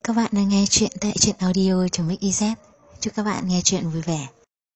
Các bạn đang nghe chuyện tại truyện audio.mix.iz. Chúc các bạn nghe chuyện vui vẻ.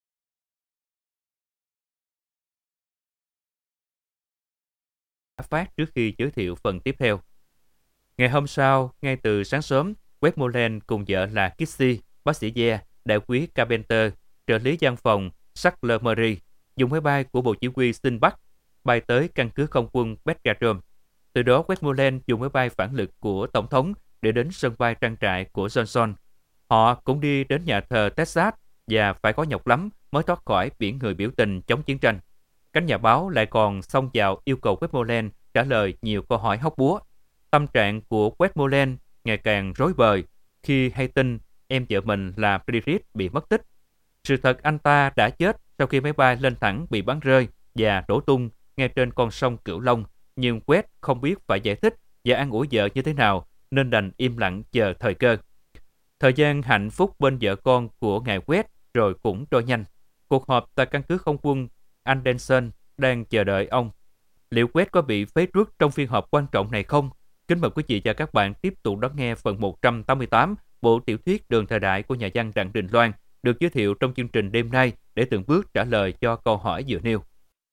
Phát trước khi giới thiệu phần tiếp theo. Ngày hôm sau, ngay từ sáng sớm, Westmoreland cùng vợ là Kissy, bác sĩ Ye, đại quý Carpenter, trợ lý văn phòng Sackler Murray, dùng máy bay của Bộ Chỉ huy Sinh Bắc bay tới căn cứ không quân Bedgarum. Từ đó, Westmoreland dùng máy bay phản lực của Tổng thống để đến sân bay trang trại của Johnson. Họ cũng đi đến nhà thờ Texas và phải có nhọc lắm mới thoát khỏi biển người biểu tình chống chiến tranh. Cánh nhà báo lại còn xông vào yêu cầu Westmoreland trả lời nhiều câu hỏi hóc búa. Tâm trạng của Westmoreland ngày càng rối bời khi hay tin em vợ mình là Bridget bị mất tích. Sự thật anh ta đã chết sau khi máy bay lên thẳng bị bắn rơi và đổ tung ngay trên con sông Cửu Long, nhưng West không biết phải giải thích và an ủi vợ như thế nào nên đành im lặng chờ thời cơ. Thời gian hạnh phúc bên vợ con của ngài West rồi cũng trôi nhanh. Cuộc họp tại căn cứ không quân Anderson đang chờ đợi ông. Liệu West có bị phế truất trong phiên họp quan trọng này không? Kính mời quý vị và các bạn tiếp tục đón nghe phần 188 bộ tiểu thuyết Đường thời đại của nhà văn Đặng Đình Loan được giới thiệu trong chương trình đêm nay để từng bước trả lời cho câu hỏi vừa nêu.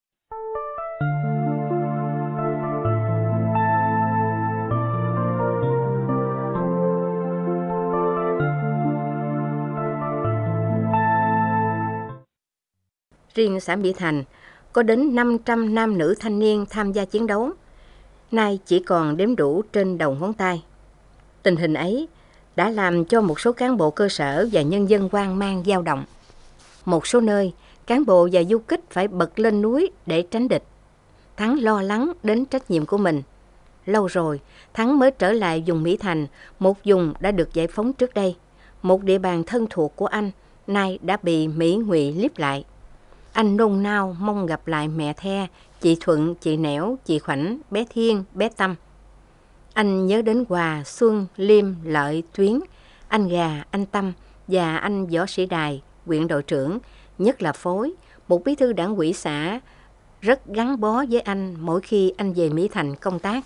Riêng xã Mỹ Thành có đến 500 nam nữ thanh niên tham gia chiến đấu, nay chỉ còn đếm đủ trên đầu ngón tay. Tình hình ấy đã làm cho một số cán bộ cơ sở và nhân dân hoang mang dao động. Một số nơi, cán bộ và du kích phải bật lên núi để tránh địch. Thắng lo lắng đến trách nhiệm của mình. Lâu rồi, Thắng mới trở lại vùng Mỹ Thành, một vùng đã được giải phóng trước đây. Một địa bàn thân thuộc của anh, nay đã bị Mỹ Ngụy liếp lại. Anh nôn nao mong gặp lại mẹ The, chị Thuận, chị Nẻo, chị Khoảnh, bé Thiên, bé Tâm. Anh nhớ đến Hòa, Xuân, Liêm, Lợi, Tuyến, anh Gà, anh Tâm và anh Võ Sĩ Đài, huyện đội trưởng, nhất là Phối, một bí thư đảng ủy xã, rất gắn bó với anh mỗi khi anh về Mỹ Thành công tác.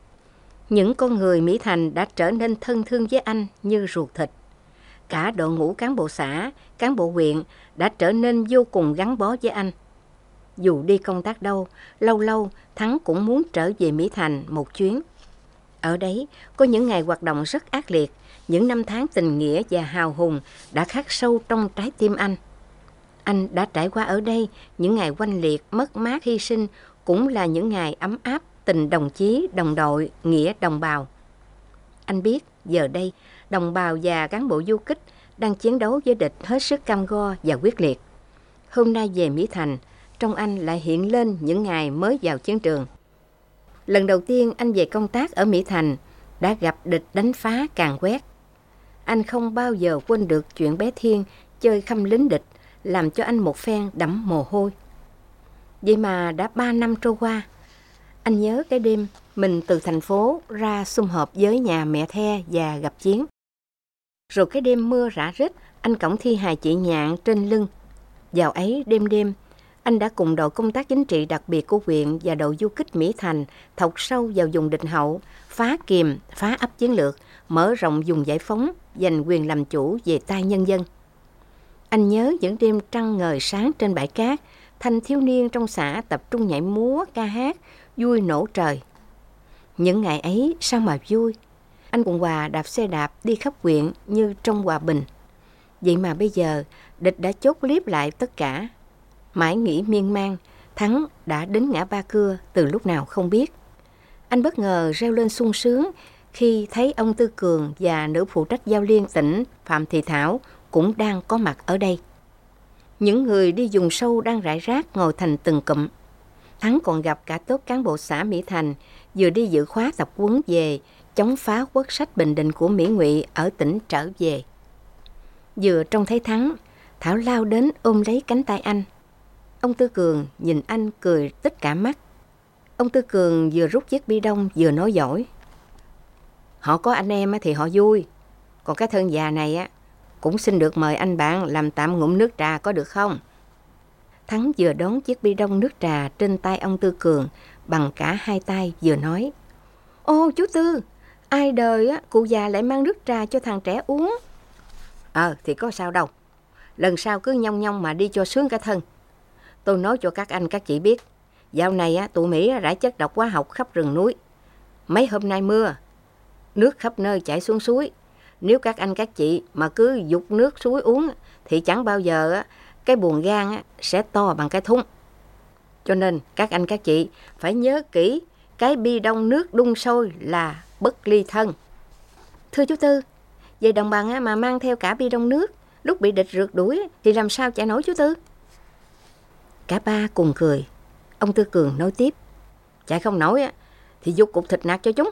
Những con người Mỹ Thành đã trở nên thân thương với anh như ruột thịt. Cả đội ngũ cán bộ xã, cán bộ huyện đã trở nên vô cùng gắn bó với anh. Dù đi công tác đâu, lâu lâu Thắng cũng muốn trở về Mỹ Thành một chuyến. Ở đấy có những ngày hoạt động rất ác liệt, những năm tháng tình nghĩa và hào hùng đã khắc sâu trong trái tim anh. Anh đã trải qua ở đây những ngày oanh liệt, mất mát, hy sinh, cũng là những ngày ấm áp, tình đồng chí, đồng đội, nghĩa đồng bào. Anh biết giờ đây, đồng bào và cán bộ du kích đang chiến đấu với địch hết sức cam go và quyết liệt. Hôm nay về Mỹ Thành, trong anh lại hiện lên những ngày mới vào chiến trường. Lần đầu tiên anh về công tác ở Mỹ Thành đã gặp địch đánh phá càn quét. Anh không bao giờ quên được chuyện bé Thiên chơi khăm lính địch, làm cho anh một phen đẫm mồ hôi. Vậy mà đã 3 năm trôi qua, anh nhớ cái đêm mình từ thành phố ra sum họp với nhà mẹ The và gặp chiến. Rồi cái đêm mưa rã rít, anh cõng thi hài chị Nhạn trên lưng. Vào ấy đêm, anh đã cùng đội công tác chính trị đặc biệt của huyện và đội du kích Mỹ Thành thọc sâu vào vùng địch hậu, phá kiềm, phá ấp chiến lược, mở rộng vùng giải phóng, giành quyền làm chủ về tay nhân dân. Anh nhớ những đêm trăng ngời sáng trên bãi cát, thanh thiếu niên trong xã tập trung nhảy múa, ca hát, vui nổ trời. Những ngày ấy sao mà vui. Anh cùng Hòa đạp xe đạp đi khắp huyện như trong hòa bình. Vậy mà bây giờ địch đã chốt liếp lại tất cả. Mãi nghĩ miên man, Thắng đã đến ngã Ba Cưa từ lúc nào không biết. Anh bất ngờ reo lên sung sướng khi thấy ông Tư Cường và nữ phụ trách giao liên tỉnh Phạm Thị Thảo cũng đang có mặt ở đây. Những người đi vùng sâu đang rải rác ngồi thành từng cụm. Thắng còn gặp cả tốp cán bộ xã Mỹ Thành vừa đi dự khóa tập huấn về chống phá quốc sách Bình Định của Mỹ Ngụy ở tỉnh trở về. Vừa trông thấy Thắng, Thảo lao đến ôm lấy cánh tay anh. Ông Tư Cường nhìn anh cười tất cả mắt. Ông Tư Cường vừa rút chiếc bi đông vừa nói dỗi. Họ có anh em thì họ vui, còn cái thân già này cũng xin được mời anh bạn làm tạm ngụm nước trà có được không? Thắng vừa đón chiếc bi đông nước trà trên tay ông Tư Cường bằng cả hai tay vừa nói. Ô chú Tư, Ai đời á, cụ già lại mang nước trà cho thằng trẻ uống. Thì có sao đâu. Lần sau cứ nhong nhong mà đi cho sướng cả thân. Tôi nói cho các anh các chị biết, dạo này á, tụi Mỹ rải chất độc hóa học khắp rừng núi. Mấy hôm nay mưa, nước khắp nơi chảy xuống suối. Nếu các anh các chị mà cứ dục nước suối uống thì chẳng bao giờ á, cái buồng gan á, sẽ to bằng cái thúng. Cho nên các anh các chị phải nhớ kỹ, cái bi đông nước đun sôi là bất ly thân. Thưa chú Tư, vậy đồng bằng á, mà mang theo cả bi đông nước, lúc bị địch rượt đuổi thì làm sao chạy nổi chú Tư? Cả ba cùng cười. Ông Tư Cường nói tiếp, chạy không nổi á, thì dục cục thịt nạc cho chúng.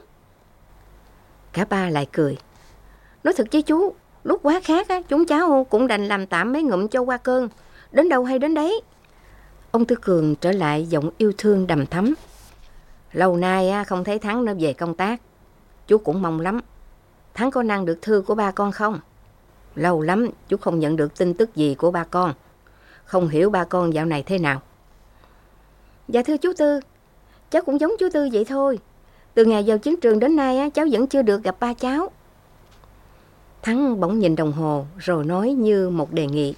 Cả ba lại cười. Nói thật với chú, lúc quá khát á, chúng cháu cũng đành làm tạm mấy ngụm cho qua cơn. Đến đâu hay đến đấy. Ông Tư Cường trở lại giọng yêu thương đầm thắm. Lâu nay á, không thấy Thắng nó về công tác. Chú cũng mong lắm. Thắng có năng được thư của ba con không? Lâu lắm chú không nhận được tin tức gì của ba con. Không hiểu ba con dạo này thế nào. Dạ thưa chú Tư, cháu cũng giống chú Tư vậy thôi. Từ ngày vào chiến trường đến nay á, cháu vẫn chưa được gặp ba cháu. Thắng bỗng nhìn đồng hồ rồi nói như một đề nghị.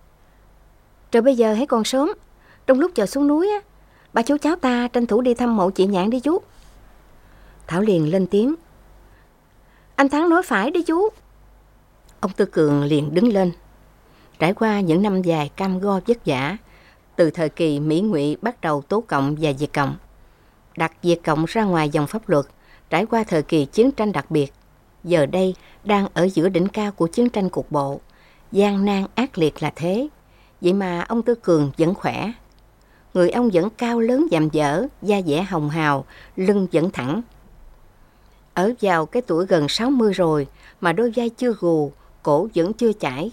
Rồi bây giờ hãy còn sớm. Trong lúc chờ xuống núi á, ba chú cháu ta tranh thủ đi thăm mộ chị Nhạn đi chú. Thảo liền lên tiếng. Anh Thắng nói phải đi chú. Ông Tư Cường liền đứng lên. Trải qua những năm dài cam go vất vả, từ thời kỳ Mỹ Ngụy bắt đầu tố cộng và Việt Cộng, đặt Việt Cộng ra ngoài dòng pháp luật, trải qua thời kỳ chiến tranh đặc biệt, giờ đây đang ở giữa đỉnh cao của chiến tranh cục bộ, gian nan ác liệt là thế. Vậy mà ông Tư Cường vẫn khỏe. Người ông vẫn cao lớn dạm dở, da dẻ hồng hào, lưng vẫn thẳng. Ở vào cái tuổi gần 60 rồi mà đôi vai chưa gù, cổ vẫn chưa chải.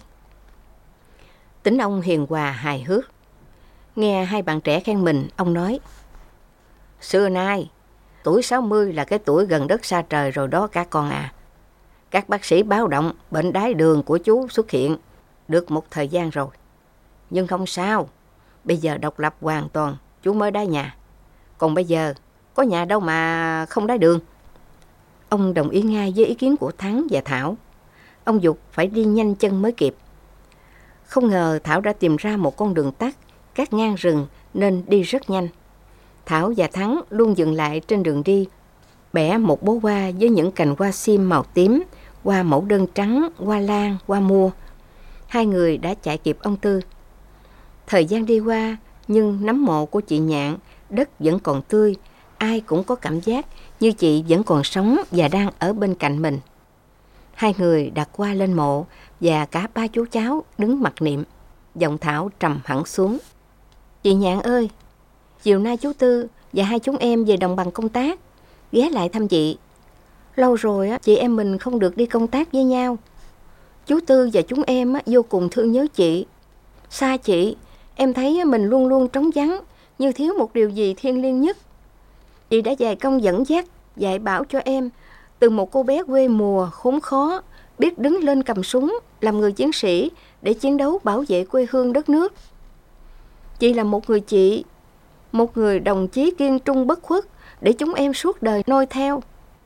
Tính ông hiền hòa hài hước. Nghe hai bạn trẻ khen mình, ông nói: Xưa nay, tuổi 60 là cái tuổi gần đất xa trời rồi đó các con à. Các bác sĩ báo động bệnh đái đường của chú xuất hiện được một thời gian rồi. Nhưng không sao, bây giờ độc lập hoàn toàn, chú mới đái nhà. Còn bây giờ, có nhà đâu mà không đái đường. Ông đồng ý ngay với ý kiến của Thắng và Thảo. Ông giục phải đi nhanh chân mới kịp. Không ngờ Thảo đã tìm ra một con đường tắt, cắt ngang rừng nên đi rất nhanh. Thảo và Thắng luôn dừng lại trên đường đi, bẻ một bó hoa với những cành hoa sim màu tím, hoa mẫu đơn trắng, hoa lan, hoa mua. Hai người đã chạy kịp ông Tư. Thời gian đi qua, nhưng nấm mộ của chị Nhạn, đất vẫn còn tươi, ai cũng có cảm giác như chị vẫn còn sống và đang ở bên cạnh mình. Hai người đặt hoa lên mộ và cả ba chú cháu đứng mặc niệm. Giọng Thảo trầm hẳn xuống. Chị Nhạn ơi, chiều nay chú Tư và hai chúng em về đồng bằng công tác, ghé lại thăm chị. Lâu rồi chị em mình không được đi công tác với nhau. Chú Tư và chúng em vô cùng thương nhớ chị. Xa chị, em thấy mình luôn luôn trống vắng, như thiếu một điều gì thiêng liêng nhất. Chị đã dày công dẫn dắt, dạy bảo cho em, từ một cô bé quê mùa khốn khó, biết đứng lên cầm súng, làm người chiến sĩ để chiến đấu bảo vệ quê hương đất nước. Chị là một người chị, một người đồng chí kiên trung bất khuất để chúng em suốt đời noi theo.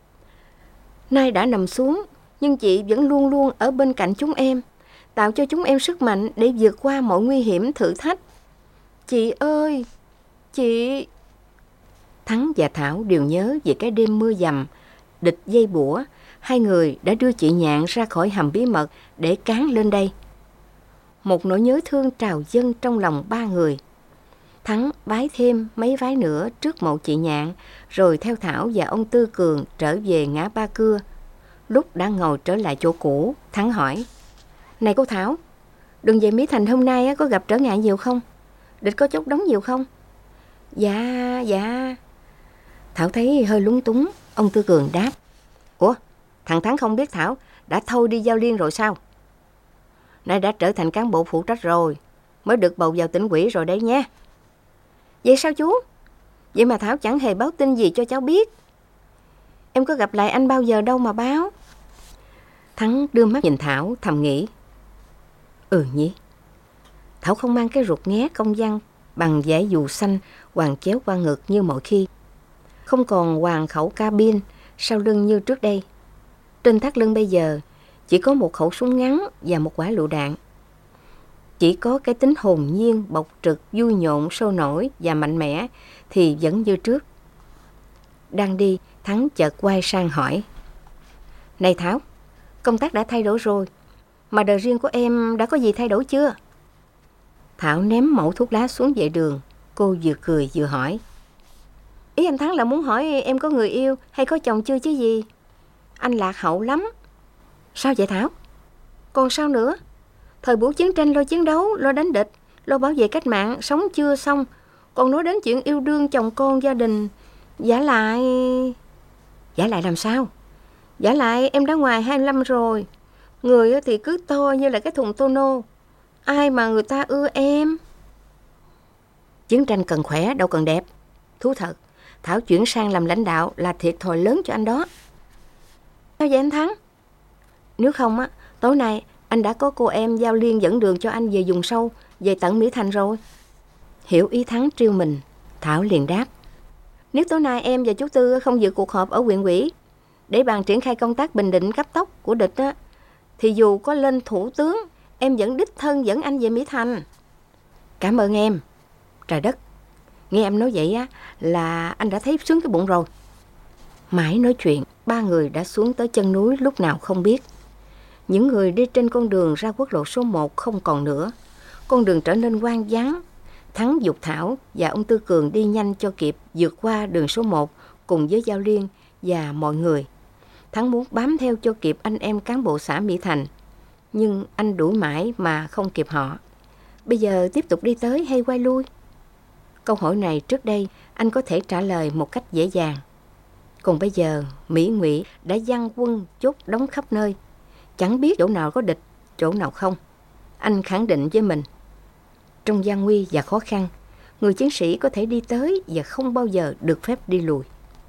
Nay đã nằm xuống, nhưng chị vẫn luôn luôn ở bên cạnh chúng em, tạo cho chúng em sức mạnh để vượt qua mọi nguy hiểm thử thách. Chị ơi, chị... Thắng và Thảo đều nhớ về cái đêm mưa dầm, địch dây bủa, hai người đã đưa chị Nhạn ra khỏi hầm bí mật để cán lên đây. Một nỗi nhớ thương trào dâng trong lòng ba người. Thắng vái thêm mấy vái nữa trước mộ chị Nhạn, rồi theo Thảo và ông Tư Cường trở về ngã Ba Cưa. Lúc đã ngồi trở lại chỗ cũ, Thắng hỏi: Này cô Thảo, đường về Mỹ Thành hôm nay có gặp trở ngại nhiều không? Địch có chốt đóng nhiều không? Dạ. Thảo thấy hơi lúng túng. Ông Tư Cường đáp: Ủa, thằng Thắng không biết Thảo đã thôi đi giao liên rồi sao? Nay đã trở thành cán bộ phụ trách rồi, mới được bầu vào tỉnh ủy rồi đấy nha. Vậy sao chú? Vậy mà Thảo chẳng hề báo tin gì cho cháu biết. Em có gặp lại anh bao giờ đâu mà báo. Thắng đưa mắt nhìn Thảo thầm nghĩ: nhỉ. Thảo không mang cái ruột nghé công văn bằng dải dù xanh hoàng chéo qua ngực như mọi khi, không còn hoàng khẩu cabin sau lưng như trước đây. Trên thắt lưng bây giờ chỉ có một khẩu súng ngắn và một quả lựu đạn. Chỉ có cái tính hồn nhiên, bộc trực, vui nhộn, sôi nổi và mạnh mẽ thì vẫn như trước. Đang đi, Thắng chợt quay sang hỏi: Này Thảo, công tác đã thay đổi rồi, mà đời riêng của em đã có gì thay đổi chưa? Thảo ném mẩu thuốc lá xuống vệ đường. Cô vừa cười vừa hỏi: Ý anh Thắng là muốn hỏi em có người yêu hay có chồng chưa chứ gì? Anh lạc hậu lắm. Sao vậy Thảo? Còn sao nữa? Thời buổi chiến tranh lo chiến đấu, lo đánh địch, lo bảo vệ cách mạng, sống chưa xong, còn nói đến chuyện yêu đương, chồng con, gia đình. Giả lại làm sao? Giả lại em đã ngoài 25 rồi. Người thì cứ to như là cái thùng tô nô. Ai mà người ta ưa em? Chiến tranh cần khỏe, đâu cần đẹp. Thú thật, Thảo chuyển sang làm lãnh đạo là thiệt thòi lớn cho anh đó. Sao vậy anh Thắng? Nếu không á, tối nay anh đã có cô em giao liên dẫn đường cho anh về vùng sâu, về tận Mỹ Thành rồi. Hiểu ý Thắng trêu mình, Thảo liền đáp: Nếu tối nay em và chú Tư không dự cuộc họp ở huyện ủy để bàn triển khai công tác bình định cấp tốc của địch á, thì dù có lên thủ tướng, em vẫn đích thân dẫn anh về Mỹ Thành. Cảm ơn em. Trời đất, nghe em nói vậy á là anh đã thấy sướng cái bụng rồi. Mãi nói chuyện, ba người đã xuống tới chân núi lúc nào không biết. Những người đi trên con đường ra quốc lộ số 1 không còn nữa. Con đường trở nên hoang vắng. Thắng giục Thảo và ông Tư Cường đi nhanh cho kịp vượt qua đường số 1 cùng với Giao Liên và mọi người. Thắng muốn bám theo cho kịp anh em cán bộ xã Mỹ Thành, nhưng anh đuổi mãi mà không kịp họ. Bây giờ tiếp tục đi tới hay quay lui? Câu hỏi này trước đây anh có thể trả lời một cách dễ dàng. Còn bây giờ Mỹ Ngụy đã giăng quân chốt đóng khắp nơi, chẳng biết chỗ nào có địch, chỗ nào không. Anh khẳng định với mình, trong gian nguy và khó khăn, người chiến sĩ có thể đi tới và không bao giờ được phép đi lùi.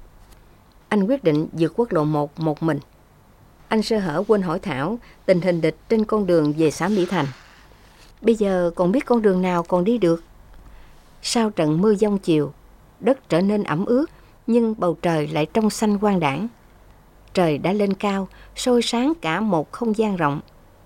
Anh quyết định vượt quốc lộ 1 một mình. Anh sơ hở quên hỏi Thảo tình hình địch trên con đường về xã Mỹ Thành. Bây giờ còn biết con đường nào còn đi được. Sau trận mưa giông chiều, đất trở nên ẩm ướt, nhưng bầu trời lại trong xanh quang đãng. Trời đã lên cao, soi sáng cả một không gian rộng.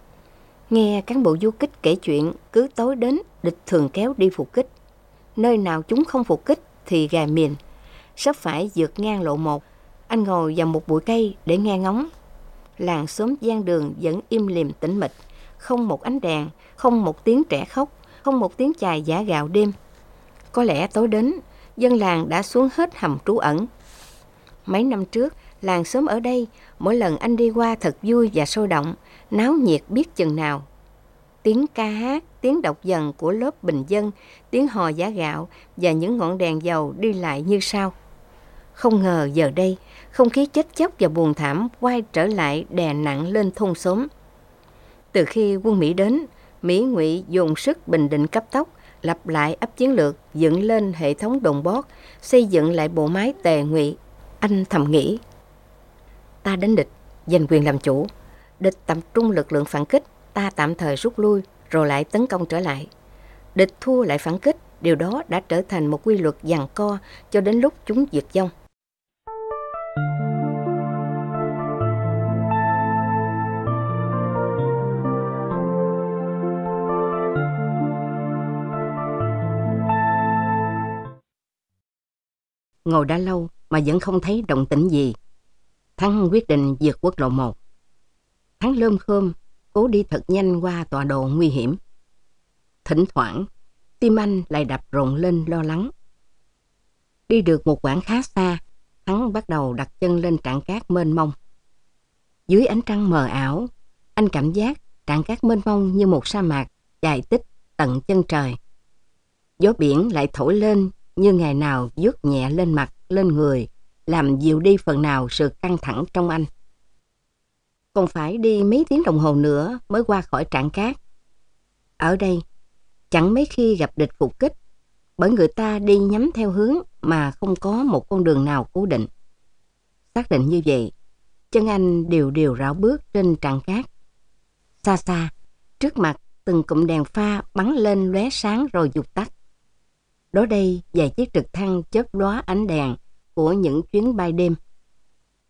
Nghe cán bộ du kích kể chuyện, cứ tối đến địch thường kéo đi phục kích. Nơi nào chúng không phục kích thì gà miền. Sắp phải vượt ngang lộ 1, anh ngồi vào một bụi cây để nghe ngóng. Làng xóm gian đường vẫn im lìm tĩnh mịch, không một ánh đèn, không một tiếng trẻ khóc, không một tiếng chài giã gạo đêm. Có lẽ tối đến, dân làng đã xuống hết hầm trú ẩn. Mấy năm trước, làng xóm ở đây, mỗi lần anh đi qua thật vui và sôi động, náo nhiệt biết chừng nào. Tiếng ca hát, tiếng đọc dần của lớp bình dân, tiếng hò giã gạo và những ngọn đèn dầu đi lại như sau. Không ngờ giờ đây, không khí chết chóc và buồn thảm quay trở lại đè nặng lên thôn xóm. Từ khi quân Mỹ đến, Mỹ Ngụy dồn sức bình định cấp tốc, lập lại ấp chiến lược, dựng lên hệ thống đồn bót, xây dựng lại bộ máy Tề Ngụy. Anh thầm nghĩ, ta đánh địch, giành quyền làm chủ. Địch tập trung lực lượng phản kích, ta tạm thời rút lui, rồi lại tấn công trở lại. Địch thua lại phản kích, điều đó đã trở thành một quy luật giằng co cho đến lúc chúng diệt vong. Ngồi đã lâu mà vẫn không thấy động tĩnh gì. Thắng quyết định vượt quốc lộ 1. Thắng lơm khơm, cố đi thật nhanh qua tọa độ nguy hiểm. Thỉnh thoảng, tim anh lại đập rộn lên lo lắng. Đi được một quãng khá xa, Thắng bắt đầu đặt chân lên trạm cát mênh mông. Dưới ánh trăng mờ ảo, anh cảm giác trạm cát mênh mông như một sa mạc dài tích tận chân trời. Gió biển lại thổi lên như ngày nào vuốt nhẹ lên mặt, lên người, làm dịu đi phần nào sự căng thẳng trong anh. Còn phải đi mấy tiếng đồng hồ nữa mới qua khỏi trạm cát. Ở đây, chẳng mấy khi gặp địch phục kích, bởi người ta đi nhắm theo hướng mà không có một con đường nào cố định. Xác định như vậy, chân anh đều đều rảo bước trên trạm cát. Xa xa, trước mặt từng cụm đèn pha bắn lên lóe sáng rồi vụt tắt. Đó đây vài chiếc trực thăng chớp lóa ánh đèn của những chuyến bay đêm.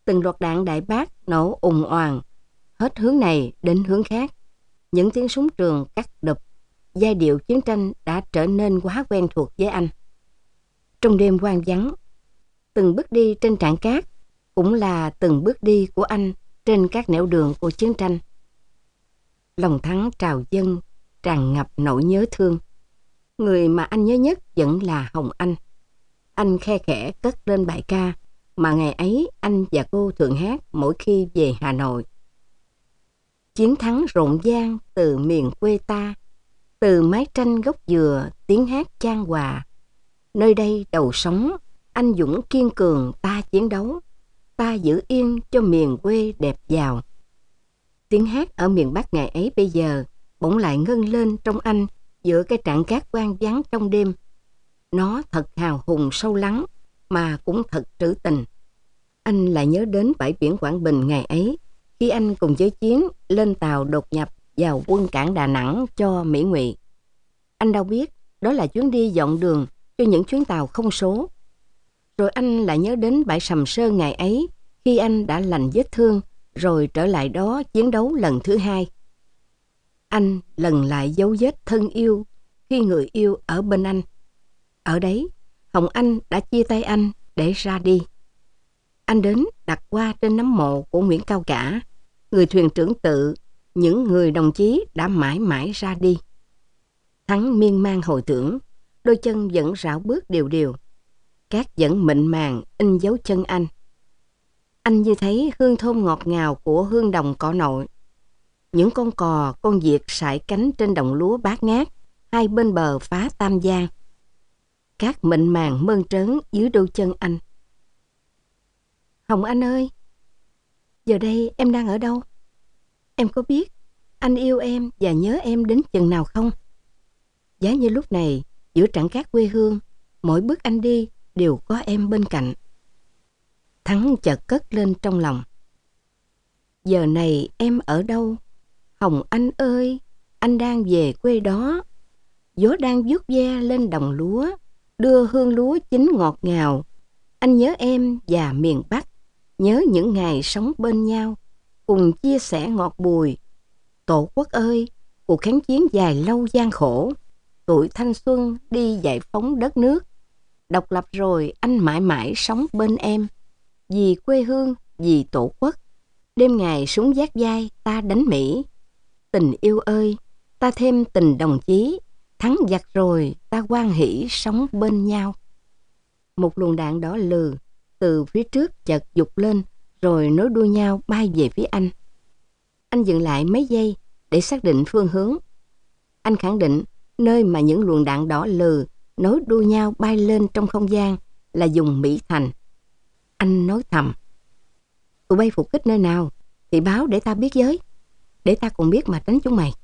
Từng loạt đạn đại bác nổ ùng oàng, hết hướng này đến hướng khác. Những tiếng súng trường cắt đục, giai điệu chiến tranh đã trở nên quá quen thuộc với anh. Trong đêm hoang vắng, từng bước đi trên trạm cát cũng là từng bước đi của anh trên các nẻo đường của chiến tranh. Lòng Thắng trào dâng, tràn ngập nỗi nhớ thương. Người mà anh nhớ nhất vẫn là Hồng Anh. Anh khe khẽ cất lên bài ca mà ngày ấy anh và cô thường hát mỗi khi về Hà Nội. Chiến thắng rộn ràng từ miền quê ta, từ mái tranh gốc dừa tiếng hát chan hòa. Nơi đây đầu sóng, anh dũng kiên cường ta chiến đấu, ta giữ yên cho miền quê đẹp giàu. Tiếng hát ở miền Bắc ngày ấy bây giờ bỗng lại ngân lên trong anh giữa cái trạm cát hoang vắng trong đêm. Nó thật hào hùng sâu lắng mà cũng thật trữ tình. Anh lại nhớ đến bãi biển Quảng Bình ngày ấy, khi anh cùng với Chiến lên tàu đột nhập vào quân cảng Đà Nẵng cho Mỹ Ngụy. Anh đâu biết đó là chuyến đi dọn đường cho những chuyến tàu không số. Rồi anh lại nhớ đến bãi Sầm Sơn ngày ấy, khi anh đã lành vết thương rồi trở lại đó chiến đấu lần thứ hai. Anh lần lại dấu vết thân yêu khi người yêu ở bên anh. Ở đấy, Hồng Anh đã chia tay anh để ra đi. Anh đến đặt hoa trên nấm mộ của Nguyễn Cao Cả, người thuyền trưởng Tự, những người đồng chí đã mãi mãi ra đi. Thắng miên man hồi tưởng, đôi chân vẫn rảo bước đều đều. Cát vẫn mịn màng in dấu chân anh. Anh như thấy hương thơm ngọt ngào của hương đồng cỏ nội. Những con cò, con vịt sải cánh trên đồng lúa bát ngát, hai bên bờ phá Tam Giang. Cát mịn màng mơn trớn dưới đôi chân anh. Hồng Anh ơi, giờ đây em đang ở đâu? Em có biết anh yêu em và nhớ em đến chừng nào không? Giá như lúc này, giữa trạm cát quê hương, mỗi bước anh đi đều có em bên cạnh. Thắng chợt cất lên trong lòng. Giờ này em ở đâu? Hồng Anh ơi, anh đang về quê đó. Gió đang vuốt ve lên đồng lúa, đưa hương lúa chín ngọt ngào. Anh nhớ em và miền Bắc, nhớ những ngày sống bên nhau, cùng chia sẻ ngọt bùi. Tổ quốc ơi, cuộc kháng chiến dài lâu gian khổ, tuổi thanh xuân đi giải phóng đất nước. Độc lập rồi anh mãi mãi sống bên em. Vì quê hương, vì tổ quốc, đêm ngày súng vác vai ta đánh Mỹ. Tình yêu ơi, ta thêm tình đồng chí, thắng giặc rồi ta hoan hỷ sống bên nhau. Một luồng đạn đỏ lừ từ phía trước chợt giục lên, rồi nối đuôi nhau bay về phía anh. Anh dừng lại mấy giây để xác định phương hướng. Anh khẳng định nơi mà những luồng đạn đỏ lừ nối đuôi nhau bay lên trong không gian là vùng Mỹ Thành. Anh nói thầm, tụi bay phục kích nơi nào thì báo để ta biết với, để ta cũng biết mà tránh chúng mày.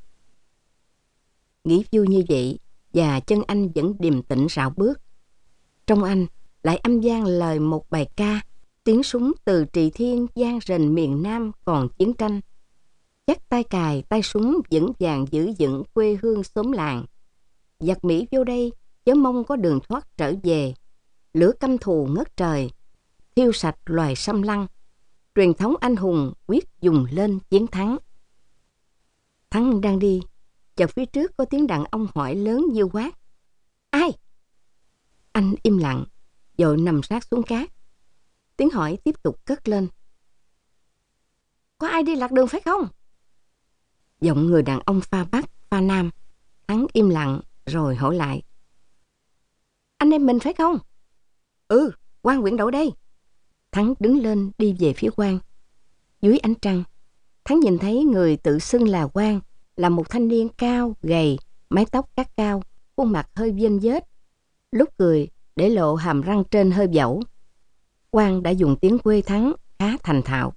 Nghĩ vui như vậy, và chân anh vẫn điềm tĩnh rảo bước. Trong anh lại âm vang lời một bài ca, tiếng súng từ Trì Thiên vang rền miền Nam còn chiến tranh. Chắc tay cài tay súng vững vàng giữ vững quê hương xóm làng. Giặc Mỹ vô đây chớ mong có đường thoát trở về. Lửa căm thù ngất trời, thiêu sạch loài xâm lăng. Truyền thống anh hùng quyết dùng lên chiến thắng. Thắng đang đi, chợt phía trước có tiếng đàn ông hỏi lớn như quát. Ai? Anh im lặng, vội nằm sát xuống cát. Tiếng hỏi tiếp tục cất lên. Có ai đi lạc đường phải không? Giọng người đàn ông pha Bắc, pha Nam. Thắng im lặng rồi hỏi lại. Anh em mình phải không? Ừ, Quang Nguyễn Đậu đây. Thắng đứng lên đi về phía Quang. Dưới ánh trăng, Thắng nhìn thấy người tự xưng là Quang, là một thanh niên cao, gầy, mái tóc cắt cao, khuôn mặt hơi vênh vết. Lúc cười, để lộ hàm răng trên hơi dẩu. Quang đã dùng tiếng quê Thắng khá thành thạo.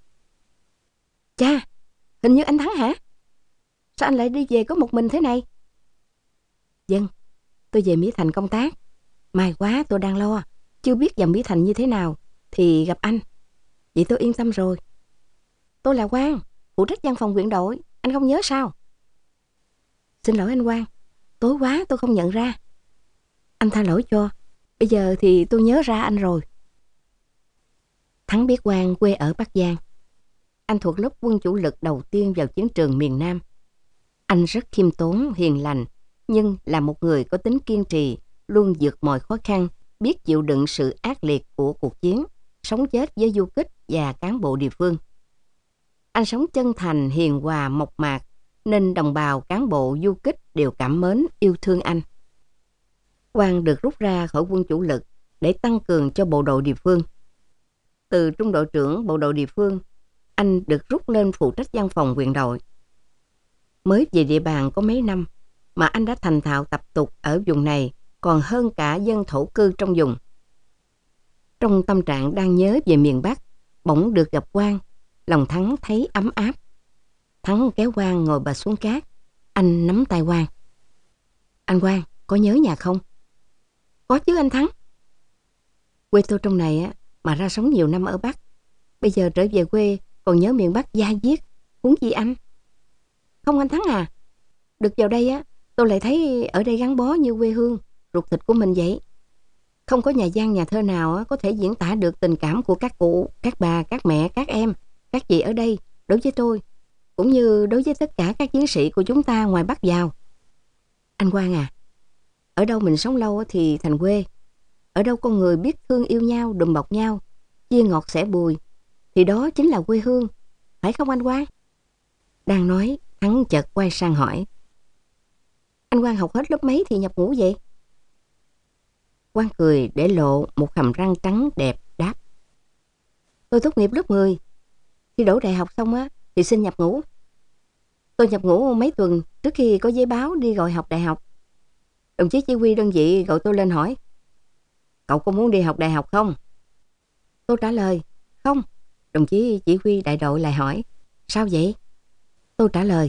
Cha, hình như anh Thắng hả? Sao anh lại đi về có một mình thế này? Vâng, tôi về Mỹ Thành công tác. May quá tôi đang lo, chưa biết vào Mỹ Thành như thế nào, thì gặp anh. Vậy tôi yên tâm rồi. Tôi là Quang, phụ trách văn phòng huyện đội, anh không nhớ sao? Xin lỗi anh Quang, tối quá tôi không nhận ra. Anh tha lỗi cho, bây giờ thì tôi nhớ ra anh rồi. Thắng biết Quang quê ở Bắc Giang. Anh thuộc lớp quân chủ lực đầu tiên vào chiến trường miền Nam. Anh rất khiêm tốn, hiền lành, nhưng là một người có tính kiên trì, luôn vượt mọi khó khăn, biết chịu đựng sự ác liệt của cuộc chiến, sống chết với du kích và cán bộ địa phương. Anh sống chân thành, hiền hòa, mộc mạc, nên đồng bào, cán bộ, du kích đều cảm mến, yêu thương anh. Quang được rút ra khỏi quân chủ lực để tăng cường cho bộ đội địa phương. Từ trung đội trưởng bộ đội địa phương, anh được rút lên phụ trách văn phòng huyện đội. Mới về địa bàn có mấy năm mà anh đã thành thạo tập tục ở vùng này còn hơn cả dân thổ cư trong vùng. Trong tâm trạng đang nhớ về miền Bắc, bỗng được gặp Quang, lòng Thắng thấy ấm áp. Thắng kéo Quang ngồi bệt xuống cát. Anh nắm tay Quang. Anh Quang, có nhớ nhà không? Có chứ anh Thắng. Quê tôi trong này á, mà ra sống nhiều năm ở Bắc. Bây giờ trở về quê còn nhớ miền Bắc da diết, huống gì anh? Không anh Thắng à, được vào đây á, tôi lại thấy ở đây gắn bó như quê hương, ruột thịt của mình vậy. Không có nhà văn nhà thơ nào có thể diễn tả được tình cảm của các cụ, các bà, các mẹ, các em, các chị ở đây đối với tôi, cũng như đối với tất cả các chiến sĩ của chúng ta ngoài Bắc vào. Anh Quang à, ở đâu mình sống lâu thì thành quê. Ở đâu con người biết thương yêu nhau, đùm bọc nhau, chia ngọt sẻ bùi, thì đó chính là quê hương. Phải không anh Quang? Đang nói, Thắng chợt quay sang hỏi. Anh Quang học hết lớp mấy thì nhập ngũ vậy? Quang cười để lộ một hàm răng trắng đẹp đáp. Tôi tốt nghiệp lớp 10. Khi đỗ đại học xong á thì xin nhập ngũ. Tôi nhập ngũ mấy tuần trước khi có giấy báo đi gọi học đại học. Đồng chí chỉ huy đơn vị gọi tôi lên hỏi. Cậu có muốn đi học đại học không? Tôi trả lời, không. Đồng chí chỉ huy đại đội lại hỏi, sao vậy? Tôi trả lời,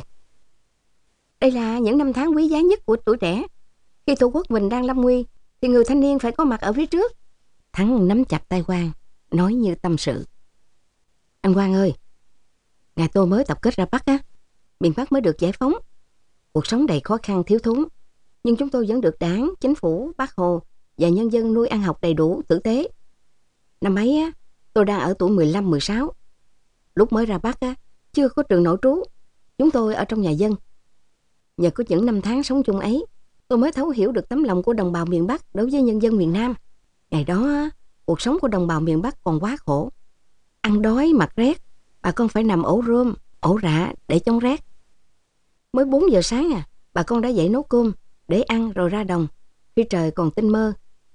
đây là những năm tháng quý giá nhất của tuổi trẻ. Khi tổ quốc mình đang lâm nguy, thì người thanh niên phải có mặt ở phía trước. Thắng nắm chặt tay Quang, nói như tâm sự. Anh Quang ơi, ngày tôi mới tập kết ra Bắc á, miền Bắc mới được giải phóng. Cuộc sống đầy khó khăn thiếu thốn, nhưng chúng tôi vẫn được Đảng, Chính phủ, Bác Hồ và nhân dân nuôi ăn học đầy đủ, tử tế. Năm ấy á, tôi đang ở tuổi 15-16. Lúc mới ra Bắc á, chưa có trường nội trú. Chúng tôi ở trong nhà dân. Nhờ có những năm tháng sống chung ấy, tôi mới thấu hiểu được tấm lòng của đồng bào miền Bắc đối với nhân dân miền Nam. Ngày đó á, cuộc sống của đồng bào miền Bắc còn quá khổ. Ăn đói, mặc rét, bà con phải nằm ổ rơm, ổ rạ để chống rét. Mới 4 giờ sáng bà con đã dậy nấu cơm để ăn rồi ra đồng khi trời còn tinh mơ.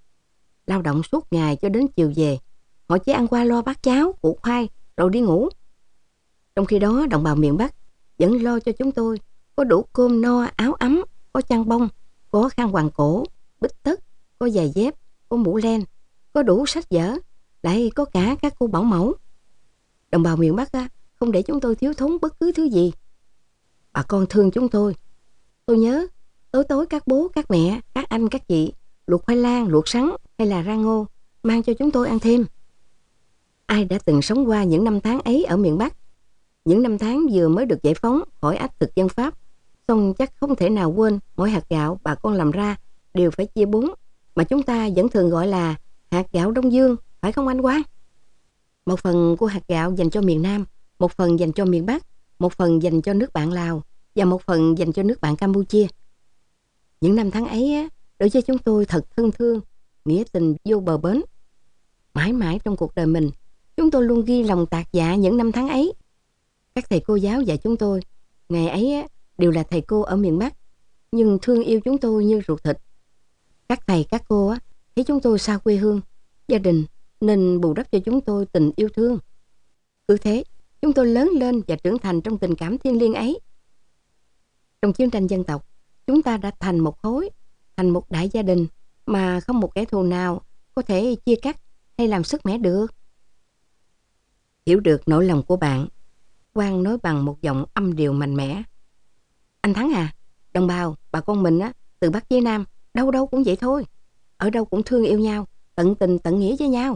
Lao động suốt ngày cho đến chiều về, họ chỉ ăn qua lo bát cháo, củ khoai rồi đi ngủ. Trong khi đó đồng bào miền Bắc vẫn lo cho chúng tôi có đủ cơm no, áo ấm, có chăn bông, có khăn quàng cổ, bít tất, có giày dép, có mũ len, có đủ sách vở, lại có cả các cô bảo mẫu. Đồng bào miền Bắc không để chúng tôi thiếu thốn bất cứ thứ gì. Bà con thương chúng tôi. Tôi nhớ tối tối các bố, các mẹ, các anh, các chị luộc khoai lang, luộc sắn hay là rang ngô mang cho chúng tôi ăn thêm. Ai đã từng sống qua những năm tháng ấy ở miền Bắc, những năm tháng vừa mới được giải phóng khỏi áp thực dân Pháp, xong chắc không thể nào quên mỗi hạt gạo bà con làm ra đều phải chia 4, mà chúng ta vẫn thường gọi là hạt gạo Đông Dương, phải không anh Quang? Một phần của hạt gạo dành cho miền Nam, một phần dành cho miền Bắc, một phần dành cho nước bạn Lào và một phần dành cho nước bạn Campuchia. Những năm tháng ấy đối với chúng tôi thật thân thương, nghĩa tình vô bờ bến. Mãi mãi trong cuộc đời mình, chúng tôi luôn ghi lòng tạc dạ những năm tháng ấy. Các thầy cô giáo dạy chúng tôi, ngày ấy đều là thầy cô ở miền Bắc, nhưng thương yêu chúng tôi như ruột thịt. Các thầy các cô thấy chúng tôi xa quê hương, gia đình, nên bù đắp cho chúng tôi tình yêu thương. Cứ thế, chúng tôi lớn lên và trưởng thành trong tình cảm thiêng liêng ấy. Trong chiến tranh dân tộc, chúng ta đã thành một khối, thành một đại gia đình mà không một kẻ thù nào có thể chia cắt hay làm sức mẻ được. Hiểu được nỗi lòng của bạn, Quang nói bằng một giọng âm điệu mạnh mẽ. Anh Thắng à, đồng bào, bà con mình từ Bắc tới Nam, đâu đâu cũng vậy thôi. Ở đâu cũng thương yêu nhau, tận tình tận nghĩa với nhau.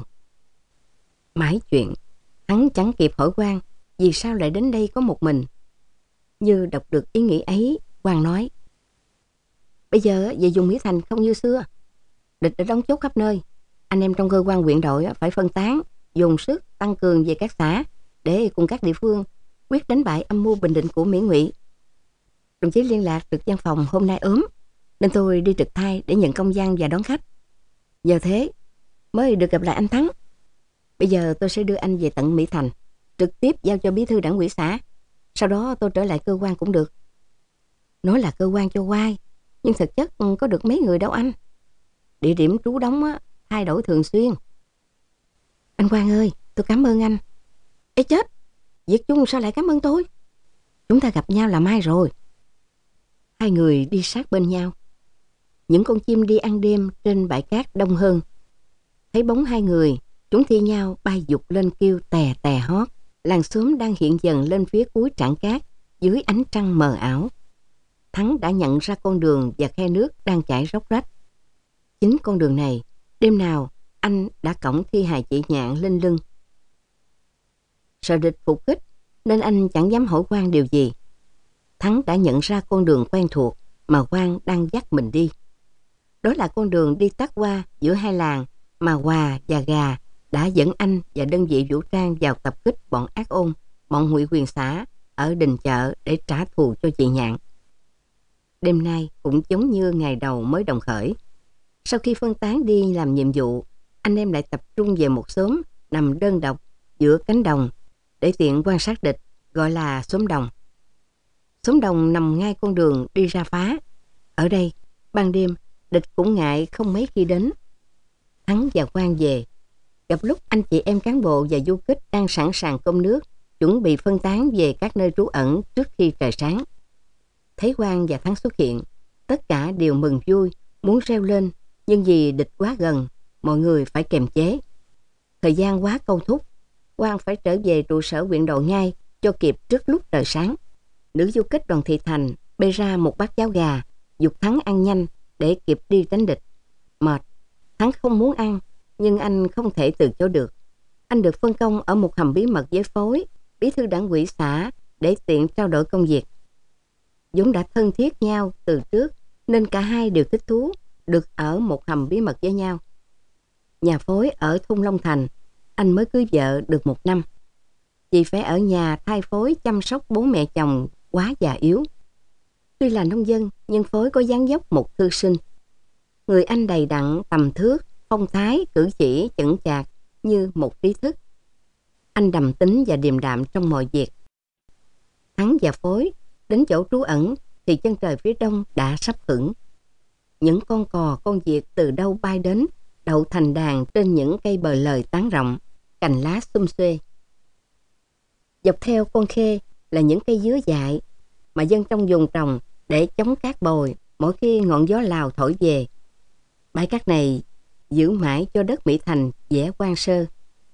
Mãi chuyện, Thắng chẳng kịp hỏi Quang vì sao lại đến đây có một mình. Như đọc được ý nghĩ ấy, Quang nói. Bây giờ về vùng Mỹ Thành không như xưa. Địch đã đóng chốt khắp nơi. Anh em trong cơ quan huyện đội phải phân tán, dồn sức, tâm tăng cường về các xã để cùng các địa phương quyết đánh bại âm mưu bình định của Mỹ Ngụy. Đồng chí liên lạc trực văn phòng hôm nay ốm, nên tôi đi trực thai để nhận công văn và đón khách. Giờ thế mới được gặp lại anh Thắng. Bây giờ tôi sẽ đưa anh về tận Mỹ Thành, trực tiếp giao cho bí thư đảng ủy xã. Sau đó tôi trở lại cơ quan cũng được. Nói là cơ quan cho oai, nhưng thực chất có được mấy người đâu anh. Địa điểm trú đóng thay đổi thường xuyên. Anh Quang ơi, tôi cảm ơn anh. Ê chết, Việt Trung sao lại cảm ơn tôi? Chúng ta gặp nhau là mai rồi. Hai người đi sát bên nhau. Những con chim đi ăn đêm trên bãi cát đông hơn. Thấy bóng hai người, chúng thi nhau bay dục lên kêu tè tè hót. Làng xóm đang hiện dần lên phía cuối trảng cát dưới ánh trăng mờ ảo. Thắng đã nhận ra con đường và khe nước đang chảy róc rách. Chính con đường này, đêm nào anh đã cõng thi hài chị Nhạn lên lưng. Sợ địch phục kích nên anh chẳng dám hỏi Quang điều gì. Thắng đã nhận ra con đường quen thuộc mà Quang đang dắt mình đi. Đó là con đường đi tắt qua giữa hai làng mà Hòa và Gà đã dẫn anh và đơn vị vũ trang vào tập kích bọn ác ôn, bọn ngụy quyền xã ở đình chợ để trả thù cho chị Nhạn. Đêm nay cũng giống như ngày đầu mới đồng khởi. Sau khi phân tán đi làm nhiệm vụ, anh em lại tập trung về một xóm nằm đơn độc giữa cánh đồng để tiện quan sát địch, gọi là xóm đồng. Xóm đồng nằm ngay con đường đi ra phá. Ở đây, ban đêm, địch cũng ngại không mấy khi đến. Thắng và Quang về. Gặp lúc anh chị em cán bộ và du kích đang sẵn sàng cơm nước, chuẩn bị phân tán về các nơi trú ẩn trước khi trời sáng. Thấy Quang và Thắng xuất hiện, tất cả đều mừng vui, muốn reo lên, nhưng vì địch quá gần, mọi người phải kiềm chế. Thời gian quá câu thúc, Quang phải trở về trụ sở huyện đội ngay cho kịp trước lúc trời sáng. Nữ du kích Đoàn Thị Thành bê ra một bát cháo gà, giục Thắng ăn nhanh để kịp đi tránh địch. Mệt, Thắng không muốn ăn, nhưng anh không thể từ chối được. Anh được phân công ở một hầm bí mật với Phối, bí thư đảng ủy xã, để tiện trao đổi công việc. Vốn đã thân thiết nhau từ trước, nên cả hai đều thích thú được ở một hầm bí mật với nhau. Nhà Phối ở thôn Long Thành, anh mới cưới vợ được 1 năm. Chị phải ở nhà thay Phối chăm sóc bố mẹ chồng quá già yếu. Tuy là nông dân, nhưng Phối có dáng dốc một thư sinh. Người anh đầy đặn, tầm thước, phong thái, cử chỉ, chững chạc như một trí thức. Anh đầm tính và điềm đạm trong mọi việc. Thắng và Phối đến chỗ trú ẩn thì chân trời phía đông đã sắp hửng. Những con cò, con vịt từ đâu bay đến, đậu thành đàn trên những cây bờ lời tán rộng, cành lá xum xuê. Dọc theo con khê là những cây dứa dại mà dân trong vùng trồng để chống cát bồi mỗi khi ngọn gió Lào thổi về. Bãi cát này giữ mãi cho đất Mỹ Thành vẻ hoang sơ.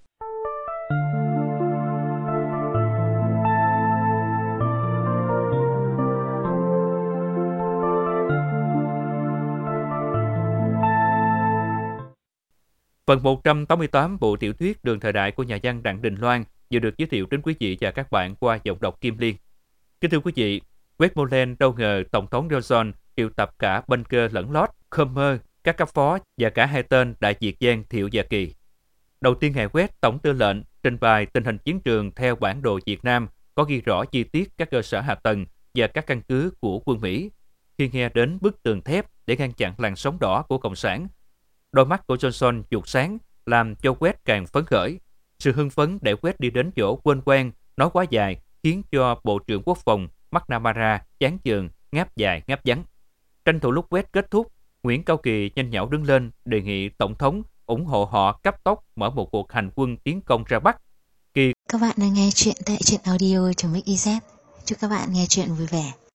Phần 188 bộ tiểu thuyết Đường Thời Đại của nhà văn Đặng Đình Loan vừa được giới thiệu đến quý vị và các bạn qua giọng đọc Kim Liên. Kính thưa quý vị, Westmoreland đâu ngờ Tổng thống Johnson triệu tập cả Bunker lẫn Lord, Comer, các cấp phó và cả hai tên Đại Việt Giang Thiệu và Kỳ. Đầu tiên ngài West, Tổng tư lệnh, trình bày tình hình chiến trường theo bản đồ Việt Nam có ghi rõ chi tiết các cơ sở hạ tầng và các căn cứ của quân Mỹ. Khi nghe đến bức tường thép để ngăn chặn làn sóng đỏ của Cộng sản, đôi mắt của Johnson chuột sáng, làm cho West càng phấn khởi. Sự hưng phấn để West đi đến chỗ quên quen, nói quá dài, khiến cho Bộ trưởng Quốc phòng McNamara chán chường, ngáp dài ngáp vắng. Tranh thủ lúc West kết thúc, Nguyễn Cao Kỳ nhanh nhảu đứng lên đề nghị Tổng thống ủng hộ họ cấp tốc mở một cuộc hành quân tiến công ra Bắc. Các bạn đang nghe chuyện tại truyện audio.mix.iz. Chúc các bạn nghe chuyện vui vẻ.